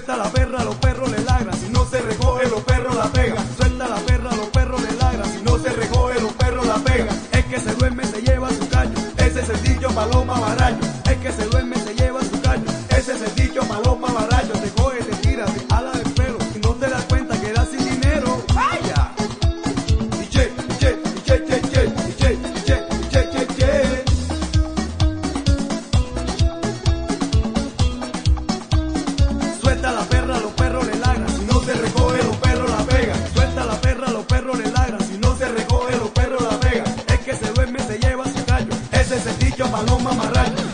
Suelta la perra, los perros le ladran. Si no se recoge, los perros la pegan. Suelta la perra, los perros le ladran. Si no se recoge, los perros la pegan. El que se duerme se lleva su caño. Ese es el dicho paloma baraño. El que se duerme se lleva su caño. Ese es el dicho paloma baraño. Te coge, te tira, te jala del pelo. Y no te das cuenta que das sin dinero. ¡Vaya! Che, che, che, che, che, che, che, che, che, che. Suelta la perra, los perros le ladran. Si no se recoge, los perros la pegan. Suelta la perra, los perros le ladran. Si no se recoge, los perros la pegan. El que se duerme se lleva su callo. Ese es el dicho paloma marraño.